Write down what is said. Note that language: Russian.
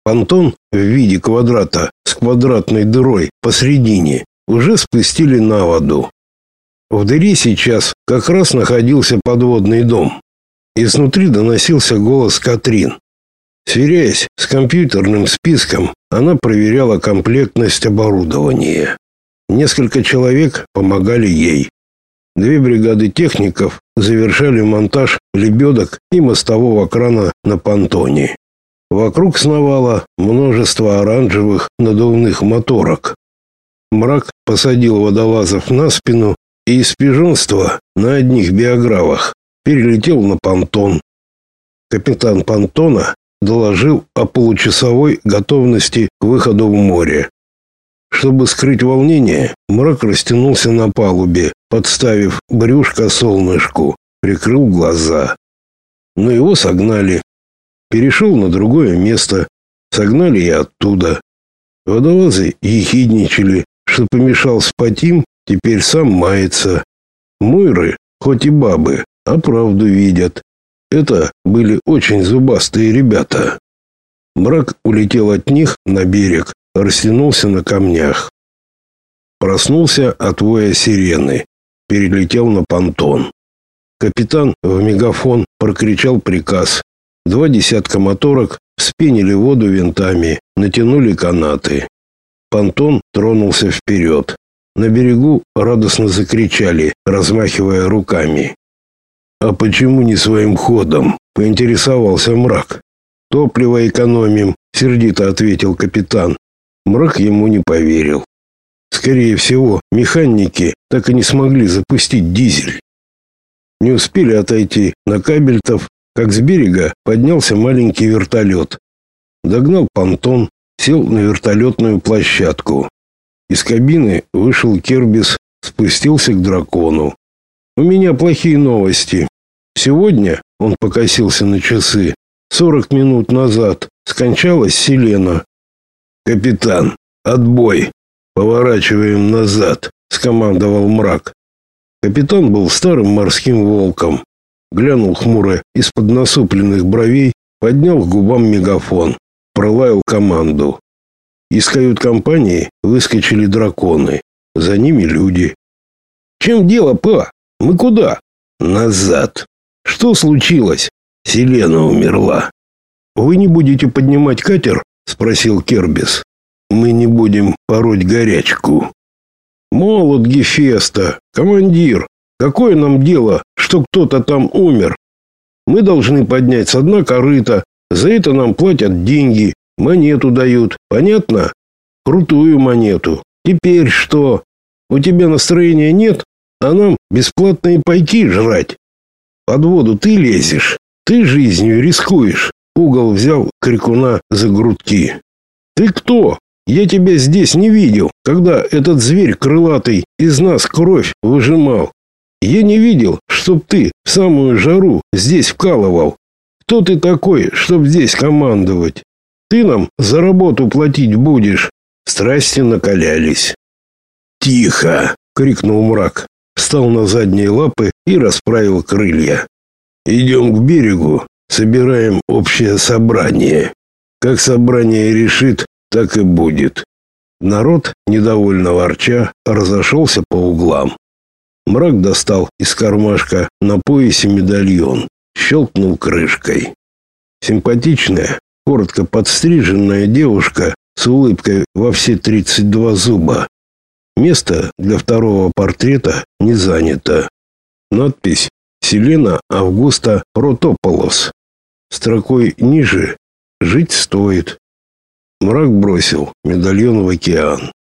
Понтон в виде квадрата с квадратной дырой посредине уже спустили на воду. В дыре сейчас как раз находился подводный дом. Изнутри доносился голос Катрин. Сверяясь с компьютерным списком, она проверяла комплектность оборудования. Несколько человек помогали ей. 2 бригады техников завершали монтаж лебедок и мостового крана на понтоне. Вокруг сновало множество оранжевых надувных моторок. Мрак посадил водолазов на спину и из пижонства на одних биографах перелетел на понтон. Капитан понтона доложил о получасовой готовности к выходу в море. Чтобы скрыть волнение, Мрак растянулся на палубе, подставив брюшко солнышку, прикрыл глаза. Но его согнали. Перешел на другое место, согнали и оттуда. Водолазы ехидничали, что помешал спать им, теперь сам мается. Мойры, хоть и бабы, а правду видят. Это были очень зубастые ребята. Мрак улетел от них на берег, растянулся на камнях. Проснулся от воя сирены, перелетел на понтон. Капитан в мегафон прокричал приказ. 2 десятка моторок вспенили воду винтами, натянули канаты. Понтон тронулся вперед. На берегу радостно закричали, размахивая руками. «А почему не своим ходом?» — поинтересовался Мрак. «Топливо экономим», — сердито ответил капитан. Мрак ему не поверил. Скорее всего, механики так и не смогли запустить дизель. Не успели отойти на Кабельтов, как с берега поднялся маленький вертолет. Догнал понтон, сел на вертолетную площадку. Из кабины вышел Кербис, спустился к дракону. «У меня плохие новости. Сегодня, — он покосился на часы, — 40 минут назад скончалась Селена». «Капитан, отбой! Поворачиваем назад!» — скомандовал Мрак. Капитан был старым морским волком. Глянул хмуро из-под насупленных бровей, поднял к губам мегафон, пролаял команду. Из кают-компании выскочили драконы. За ними люди. «В чем дело, па? Мы куда?» «Назад». «Что случилось?» «Селена умерла». «Вы не будете поднимать катер?» — спросил Кербис. «Мы не будем пороть горячку». «Молот Гефеста, командир, какое нам дело, что кто-то там умер? Мы должны поднять со дна корыто, за это нам платят деньги, монету дают, понятно? Крутую монету. Теперь что? У тебя настроения нет, а нам бесплатные пайки жрать? Под воду ты лезешь, ты жизнью рискуешь». Угол взял крикуна за грудки. «Ты кто? Я тебя здесь не видел, когда этот зверь крылатый из нас кровь выжимал. Я не видел, чтоб ты в самую жару здесь вкалывал. Кто ты такой, чтоб здесь командовать? Ты нам за работу платить будешь». Страсти накалялись. «Тихо!» — крикнул Мрак, встал на задние лапы и расправил крылья. «Идем к берегу, собираем общее собрание. Как собрание решит, так и будет». Народ, недовольно ворча, разошелся по углам. Мрак достал из кармашка на поясе медальон, щелкнул крышкой. Симпатичная, коротко подстриженная девушка с улыбкой во все 32 зуба. Место для второго портрета не занято. Надпись «Селена Августа Протополос». Строкой ниже «Жить стоит». Мрак бросил медальон в океан.